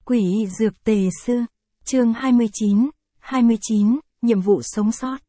Quỷ dược tề sư, chương 29, nhiệm vụ sống sót.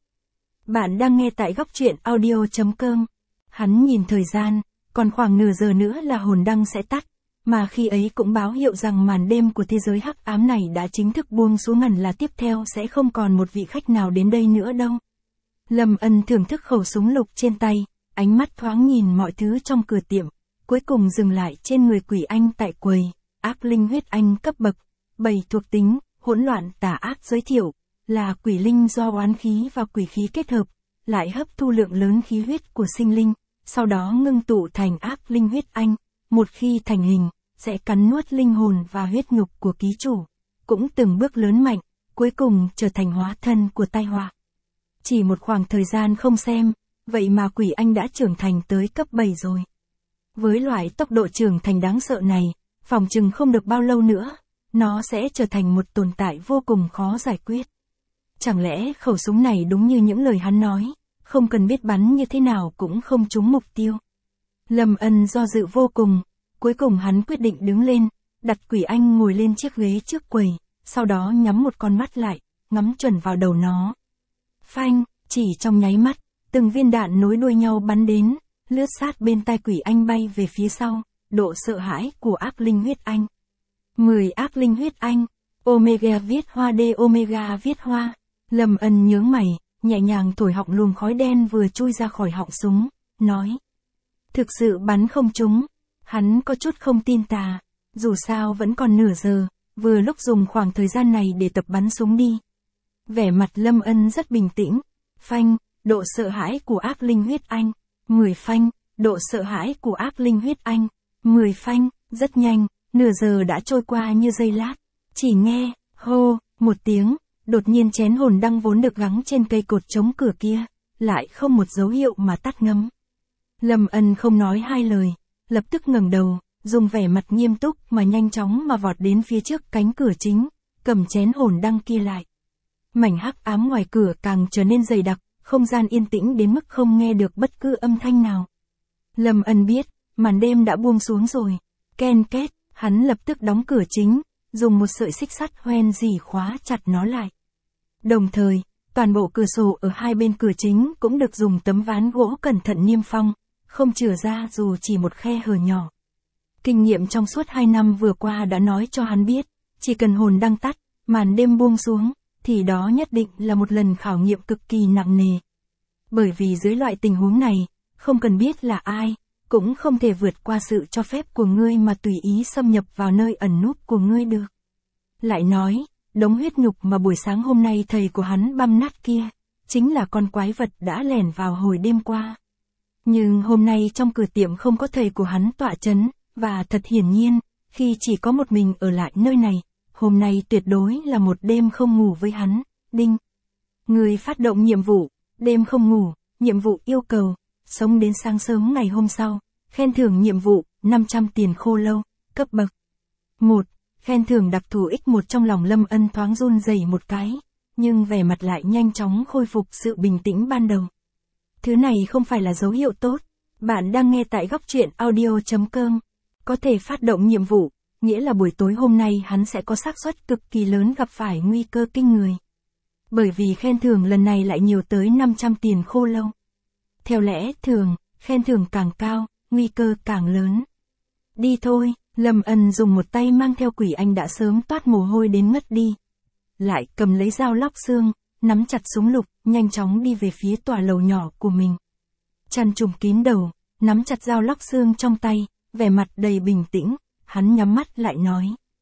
Bạn đang nghe tại góc truyện audio.com. Hắn nhìn thời gian, còn khoảng nửa giờ nữa là hồn đăng sẽ tắt, mà khi ấy cũng báo hiệu rằng màn đêm của thế giới hắc ám này đã chính thức buông xuống, hẳn là tiếp theo sẽ không còn một vị khách nào đến đây nữa đâu. Lâm Ân thưởng thức khẩu súng lục trên tay, ánh mắt thoáng nhìn mọi thứ trong cửa tiệm, cuối cùng dừng lại trên người quỷ anh tại quầy. Ác linh huyết anh cấp bậc 7 thuộc tính, hỗn loạn tà ác, giới thiệu là quỷ linh do oán khí và quỷ khí kết hợp, lại hấp thu lượng lớn khí huyết của sinh linh, sau đó ngưng tụ thành ác linh huyết anh, một khi thành hình, sẽ cắn nuốt linh hồn và huyết nhục của ký chủ, cũng từng bước lớn mạnh, cuối cùng trở thành hóa thân của tai họa. Chỉ một khoảng thời gian không xem, vậy mà quỷ anh đã trưởng thành tới cấp 7 rồi. Với loại tốc độ trưởng thành đáng sợ này, phỏng chừng không được bao lâu nữa, nó sẽ trở thành một tồn tại vô cùng khó giải quyết. Chẳng lẽ khẩu súng này đúng như những lời hắn nói, không cần biết bắn như thế nào cũng không trúng mục tiêu. Lâm Ân do dự vô cùng, cuối cùng hắn quyết định đứng lên, đặt quỷ anh ngồi lên chiếc ghế trước quầy, sau đó nhắm một con mắt lại, ngắm chuẩn vào đầu nó. Phanh, chỉ trong nháy mắt, từng viên đạn nối đuôi nhau bắn đến, lướt sát bên tai quỷ anh bay về phía sau. Độ sợ hãi của ác linh huyết anh. 10 ác linh huyết anh. Omega viết hoa D, Omega viết hoa. Lâm Ân nhướng mày, nhẹ nhàng thổi họng luồng khói đen vừa chui ra khỏi họng súng, nói. Thực sự bắn không trúng. Hắn có chút không tin tà. Dù sao vẫn còn nửa giờ, vừa lúc dùng khoảng thời gian này để tập bắn súng đi. Vẻ mặt Lâm Ân rất bình tĩnh. Phanh, độ sợ hãi của ác linh huyết anh. 10 phanh, độ sợ hãi của ác linh huyết anh. 10 phanh, rất nhanh, nửa giờ đã trôi qua như giây lát. Chỉ nghe, hô, một tiếng, đột nhiên chén hồn đăng vốn được gắn trên cây cột chống cửa kia, lại không một dấu hiệu mà tắt ngấm. Lâm Ân không nói hai lời, lập tức ngẩng đầu, dùng vẻ mặt nghiêm túc mà nhanh chóng mà vọt đến phía trước cánh cửa chính, cầm chén hồn đăng kia lại. Mảnh hắc ám ngoài cửa càng trở nên dày đặc, không gian yên tĩnh đến mức không nghe được bất cứ âm thanh nào. Lâm Ân biết, màn đêm đã buông xuống rồi. Ken két, hắn lập tức đóng cửa chính, dùng một sợi xích sắt hoen dỉ khóa chặt nó lại. Đồng thời, toàn bộ cửa sổ ở hai bên cửa chính cũng được dùng tấm ván gỗ cẩn thận niêm phong, không chừa ra dù chỉ một khe hở nhỏ. Kinh nghiệm trong suốt 2 năm vừa qua đã nói cho hắn biết, chỉ cần hồn đăng tắt, màn đêm buông xuống, thì đó nhất định là một lần khảo nghiệm cực kỳ nặng nề. Bởi vì dưới loại tình huống này, không cần biết là ai, cũng không thể vượt qua sự cho phép của ngươi mà tùy ý xâm nhập vào nơi ẩn núp của ngươi được. Lại nói, đống huyết nhục mà buổi sáng hôm nay thầy của hắn băm nát kia, chính là con quái vật đã lẻn vào hồi đêm qua. Nhưng hôm nay trong cửa tiệm không có thầy của hắn tọa chấn, và thật hiển nhiên, khi chỉ có một mình ở lại nơi này, hôm nay tuyệt đối là một đêm không ngủ với hắn. Đinh. Người phát động nhiệm vụ, đêm không ngủ, nhiệm vụ yêu cầu. Sống đến sáng sớm ngày hôm sau, khen thưởng nhiệm vụ, 500 tiền khô lâu, cấp bậc 1, khen thưởng đặc thù X1. Trong lòng Lâm Ân thoáng run rẩy một cái, nhưng vẻ mặt lại nhanh chóng khôi phục sự bình tĩnh ban đầu. Thứ này không phải là dấu hiệu tốt, bạn đang nghe tại góc truyện audio.com, có thể phát động nhiệm vụ, nghĩa là buổi tối hôm nay hắn sẽ có xác suất cực kỳ lớn gặp phải nguy cơ kinh người. Bởi vì khen thưởng lần này lại nhiều tới 500 tiền khô lâu. Theo lẽ thường, khen thưởng càng cao, nguy cơ càng lớn. Đi thôi, Lâm Ân dùng một tay mang theo quỷ anh đã sớm toát mồ hôi đến ngất đi. Lại cầm lấy dao lóc xương, nắm chặt súng lục, nhanh chóng đi về phía tòa lầu nhỏ của mình. Chăn trùm kín đầu, nắm chặt dao lóc xương trong tay, vẻ mặt đầy bình tĩnh, hắn nhắm mắt lại nói.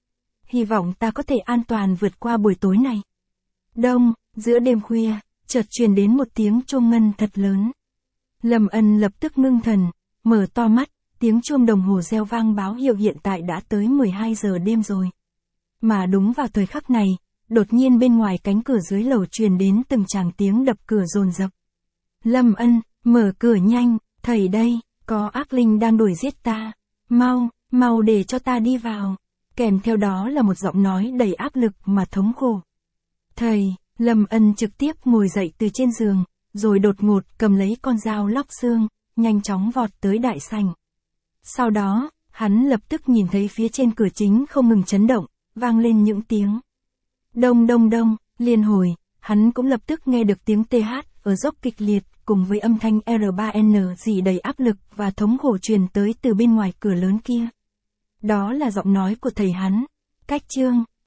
Hy vọng ta có thể an toàn vượt qua buổi tối này. Đông, giữa đêm khuya, chợt truyền đến một tiếng chuông ngân thật lớn. Lâm Ân lập tức ngưng thần, mở to mắt, tiếng chuông đồng hồ reo vang báo hiệu hiện tại đã tới 12 giờ đêm rồi. Mà đúng vào thời khắc này, đột nhiên bên ngoài cánh cửa dưới lầu truyền đến từng tràng tiếng đập cửa dồn dập. Lâm Ân, mở cửa nhanh, thầy đây, có ác linh đang đuổi giết ta. Mau để cho ta đi vào. Kèm theo đó là một giọng nói đầy áp lực mà thống khổ. Thầy, Lâm Ân trực tiếp ngồi dậy từ trên giường, rồi đột ngột cầm lấy con dao lóc xương, nhanh chóng vọt tới đại sảnh. Sau đó, hắn lập tức nhìn thấy phía trên cửa chính không ngừng chấn động, vang lên những tiếng. Đông đông đông, liên hồi, hắn cũng lập tức nghe được tiếng TH ở dốc kịch liệt, cùng với âm thanh R3N dỉ đầy áp lực và thống khổ truyền tới từ bên ngoài cửa lớn kia. Đó là giọng nói của thầy hắn, Cách Trương.